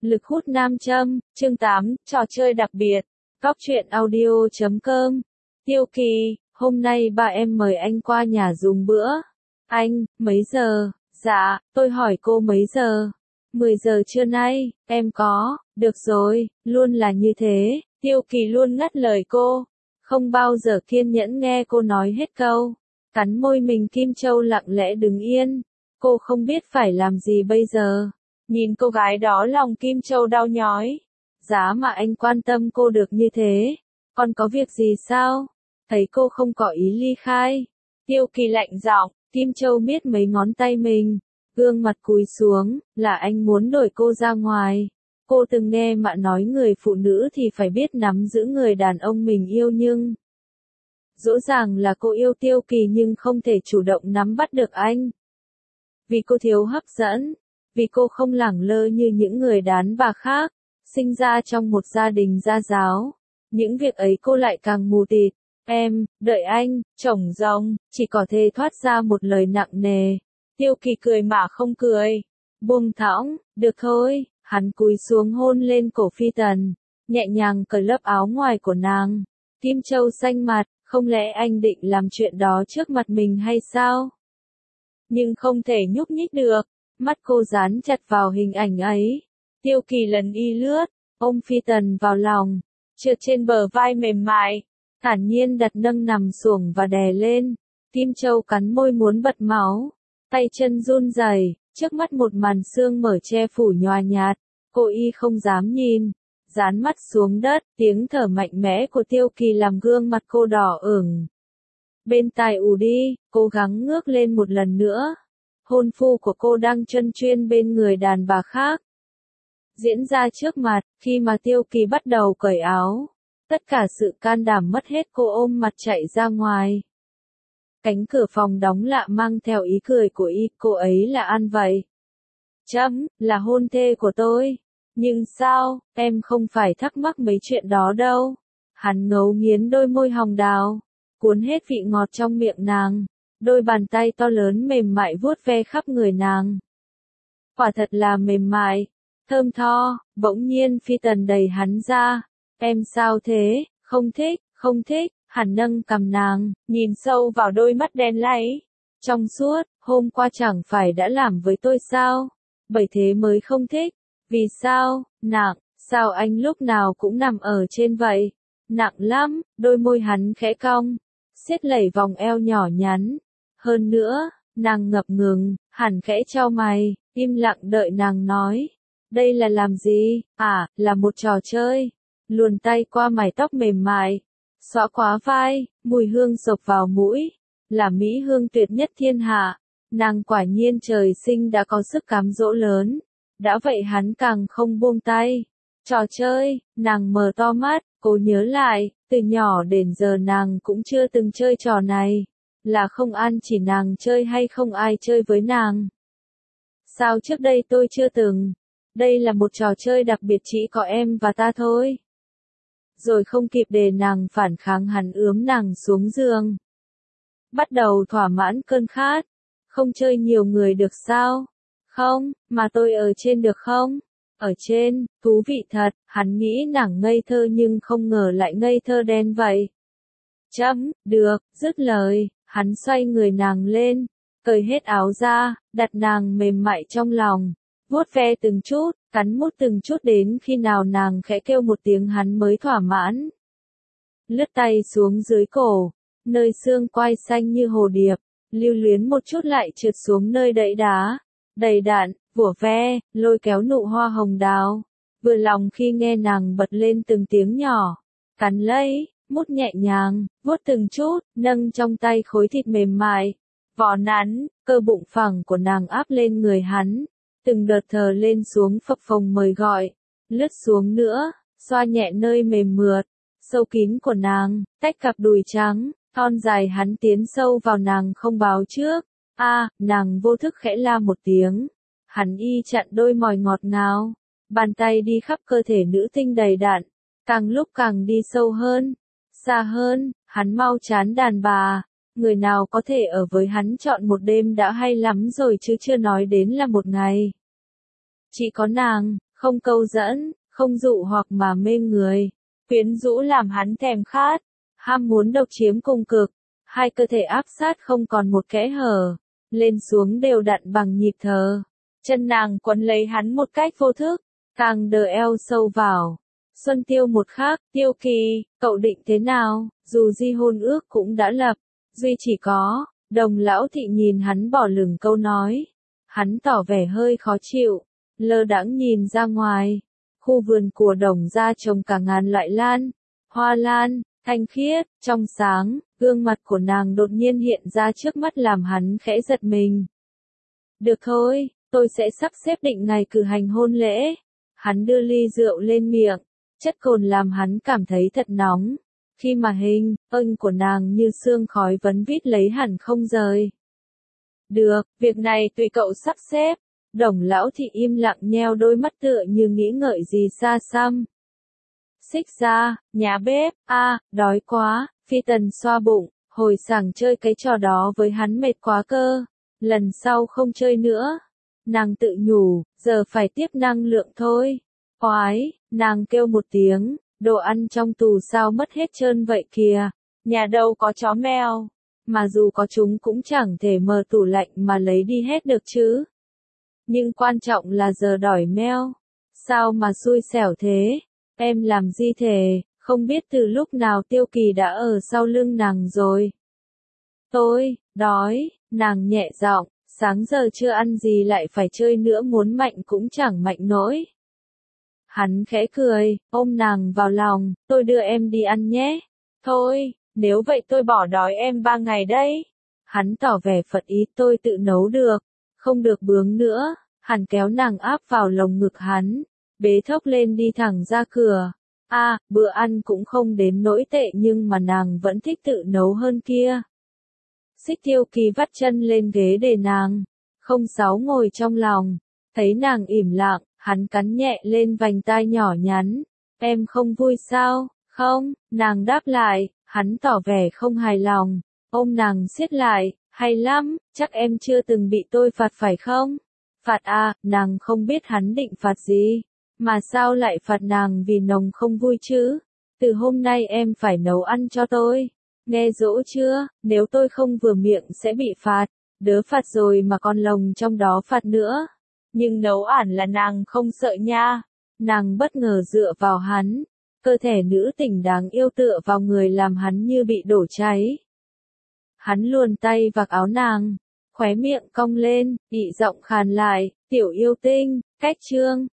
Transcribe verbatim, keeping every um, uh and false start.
Lực hút nam châm, chương tám, trò chơi đặc biệt. Góc truyện audio chấm com. Tiêu Kỳ, hôm nay ba em mời anh qua nhà dùng bữa. Anh, mấy giờ? Dạ, tôi hỏi cô mấy giờ? mười giờ trưa nay, em có, được rồi, luôn là như thế. Tiêu Kỳ luôn ngắt lời cô, không bao giờ kiên nhẫn nghe cô nói hết câu. Cắn môi mình, Kim Châu lặng lẽ đứng yên. Cô không biết phải làm gì bây giờ. Nhìn cô gái đó, lòng Kim Châu đau nhói. Giá mà anh quan tâm cô được như thế. Còn có việc gì sao? Thấy cô không có ý ly khai. Tiêu Kỳ lạnh giọng, Kim Châu miết mấy ngón tay mình. Gương mặt cúi xuống, là anh muốn đuổi cô ra ngoài. Cô từng nghe mẹ nói người phụ nữ thì phải biết nắm giữ người đàn ông mình yêu, nhưng rõ ràng là cô yêu Tiêu Kỳ nhưng không thể chủ động nắm bắt được anh. Vì cô thiếu hấp dẫn, vì cô không lẳng lơ như những người đàn bà khác, sinh ra trong một gia đình gia giáo. Những việc ấy cô lại càng mù tịt. Em, đợi anh, chồng rồng, chỉ có thể thoát ra một lời nặng nề. Tiêu Kỳ cười mà không cười. Buông thõng, được thôi, hắn cúi xuống hôn lên cổ Phi Tần, nhẹ nhàng cởi lớp áo ngoài của nàng. Kim Châu xanh mặt, không lẽ anh định làm chuyện đó trước mặt mình hay sao? Nhưng không thể nhúc nhích được, mắt cô dán chặt vào hình ảnh ấy. Tiêu Kỳ lần y lướt, ôm Phi Tần vào lòng, trượt trên bờ vai mềm mại, thản nhiên đặt nâng nằm xuồng và đè lên. Kim Châu cắn môi muốn bật máu, tay chân run rẩy, trước mắt một màn sương mở che phủ nhòa nhạt, cô y không dám nhìn, dán mắt xuống đất, tiếng thở mạnh mẽ của Tiêu Kỳ làm gương mặt cô đỏ ửng. Bên tai ù đi, cố gắng ngước lên một lần nữa. Hôn phu của cô đang chân chuyên bên người đàn bà khác. Diễn ra trước mặt, khi mà Tiêu Kỳ bắt đầu cởi áo. Tất cả sự can đảm mất hết, cô ôm mặt chạy ra ngoài. Cánh cửa phòng đóng lạ mang theo ý cười của y, cô ấy là An vậy. Chấm, là hôn thê của tôi. Nhưng sao, em không phải thắc mắc mấy chuyện đó đâu. Hắn ngấu nghiến đôi môi hồng đào, cuốn hết vị ngọt trong miệng nàng. Đôi bàn tay to lớn mềm mại vuốt ve khắp người nàng. Quả thật là mềm mại, thơm tho. Bỗng nhiên Phi Tần đẩy hắn ra. Em sao thế, không thích, không thích. Hắn nâng cằm nàng, nhìn sâu vào đôi mắt đen láy. Trong suốt, hôm qua chẳng phải đã làm với tôi sao? Bởi thế mới không thích. Vì sao, nặng, sao anh lúc nào cũng nằm ở trên vậy? Nặng lắm, đôi môi hắn khẽ cong, siết lẩy vòng eo nhỏ nhắn. Hơn nữa, nàng ngập ngừng, hẳn khẽ chau mày, im lặng đợi nàng nói. Đây là làm gì? À, là một trò chơi. Luồn tay qua mái tóc mềm mại, xõa quá vai, mùi hương sộc vào mũi, là mỹ hương tuyệt nhất thiên hạ. Nàng quả nhiên trời sinh đã có sức cám dỗ lớn. Đã vậy hắn càng không buông tay. Trò chơi, nàng mở to mắt, cô nhớ lại, từ nhỏ đến giờ nàng cũng chưa từng chơi trò này. Là không An chỉ nàng chơi hay không ai chơi với nàng? Sao trước đây tôi chưa từng? Đây là một trò chơi đặc biệt, chỉ có em và ta thôi. Rồi không kịp để nàng phản kháng, hắn ướm nàng xuống giường. Bắt đầu thỏa mãn cơn khát. Không chơi nhiều người được sao? Không, mà tôi ở trên được không? Ở trên, thú vị thật. Hắn nghĩ nàng ngây thơ nhưng không ngờ lại ngây thơ đen vậy. Chấm, được, dứt lời, hắn xoay người nàng lên, cởi hết áo ra, đặt nàng mềm mại trong lòng, vuốt ve từng chút, cắn mút từng chút đến khi nào nàng khẽ kêu một tiếng hắn mới thỏa mãn. Lướt tay xuống dưới cổ, nơi xương quai xanh như hồ điệp, lưu luyến một chút lại trượt xuống nơi đẫy đá, đầy đặn, vủa ve, lôi kéo nụ hoa hồng đào. Vừa lòng khi nghe nàng bật lên từng tiếng nhỏ, cắn lấy, mút nhẹ nhàng, vuốt từng chút, nâng trong tay khối thịt mềm mại, vỏ nắn, cơ bụng phẳng của nàng áp lên người hắn, từng đợt thờ lên xuống phập phồng mời gọi, lướt xuống nữa, xoa nhẹ nơi mềm mượt, sâu kín của nàng, tách cặp đùi trắng, thon dài hắn tiến sâu vào nàng không báo trước. A, à, nàng vô thức khẽ la một tiếng, hắn y chặn đôi mỏi ngọt ngào, bàn tay đi khắp cơ thể nữ tinh đầy đặn, càng lúc càng đi sâu hơn. Xa hơn, hắn mau chán đàn bà, người nào có thể ở với hắn trọn một đêm đã hay lắm rồi chứ chưa nói đến là một ngày. Chỉ có nàng, không câu dẫn, không dụ hoặc mà mê người, quyến rũ làm hắn thèm khát, ham muốn độc chiếm cùng cực, hai cơ thể áp sát không còn một kẽ hở, lên xuống đều đặn bằng nhịp thở. Chân nàng quấn lấy hắn một cách vô thức, càng đờ eo sâu vào. Xuân Tiêu một khắc, Tiêu Kỳ, cậu định thế nào, dù di hôn ước cũng đã lập, duy chỉ có, Đồng lão thị nhìn hắn bỏ lửng câu nói. Hắn tỏ vẻ hơi khó chịu, lơ đãng nhìn ra ngoài. Khu vườn của Đồng gia trồng cả ngàn loại lan, hoa lan, thanh khiết, trong sáng, gương mặt của nàng đột nhiên hiện ra trước mắt làm hắn khẽ giật mình. Được thôi, tôi sẽ sắp xếp định ngày cử hành hôn lễ. Hắn đưa ly rượu lên miệng, chất cồn làm hắn cảm thấy thật nóng. Khi mà hình, ưng của nàng như sương khói vấn vít lấy hẳn không rời. Được, việc này tùy cậu sắp xếp. Đồng lão thị im lặng nheo đôi mắt tựa như nghĩ ngợi gì xa xăm. Xích ra, nhà bếp, a à, đói quá, Phi Tần xoa bụng, hồi sảng chơi cái trò đó với hắn mệt quá cơ. Lần sau không chơi nữa. Nàng tự nhủ, giờ phải tiếp năng lượng thôi. Oái, nàng kêu một tiếng, đồ ăn trong tù sao mất hết trơn vậy kìa. Nhà đâu có chó mèo, mà dù có chúng cũng chẳng thể mở tủ lạnh mà lấy đi hết được chứ. Nhưng quan trọng là giờ đòi meo. Sao mà xui xẻo thế? Em làm gì thế? Không biết từ lúc nào Tiêu Kỳ đã ở sau lưng nàng rồi. Tôi, đói, nàng nhẹ giọng, sáng giờ chưa ăn gì lại phải chơi nữa, muốn mạnh cũng chẳng mạnh nổi. Hắn khẽ cười, ôm nàng vào lòng, tôi đưa em đi ăn nhé. Thôi, nếu vậy tôi bỏ đói em ba ngày đấy. Hắn tỏ vẻ phật ý, tôi tự nấu được, không được bướng nữa. Hắn kéo nàng áp vào lồng ngực hắn, bế thốc lên đi thẳng ra cửa. A, à, bữa ăn cũng không đến nỗi tệ nhưng mà nàng vẫn thích tự nấu hơn kia. Xích Tiêu Kỳ vắt chân lên ghế để nàng, không sáu ngồi trong lòng, thấy nàng ỉm lặng, hắn cắn nhẹ lên vành tai nhỏ nhắn. Em không vui sao? Không, nàng đáp lại, hắn tỏ vẻ không hài lòng, ôm nàng siết lại, hay lắm, chắc em chưa từng bị tôi phạt phải không? Phạt à, nàng không biết hắn định phạt gì, mà sao lại phạt nàng vì nồng không vui chứ? Từ hôm nay em phải nấu ăn cho tôi. Nghe dỗ chưa, nếu tôi không vừa miệng sẽ bị phạt, đỡ phạt rồi mà còn lồng trong đó phạt nữa. Nhưng nấu ản là nàng không sợ nha. Nàng bất ngờ dựa vào hắn, cơ thể nữ tình đáng yêu tựa vào người làm hắn như bị đổ cháy. Hắn luồn tay vạc áo nàng, khóe miệng cong lên, ị giọng khàn lại, tiểu yêu tinh, cách trương.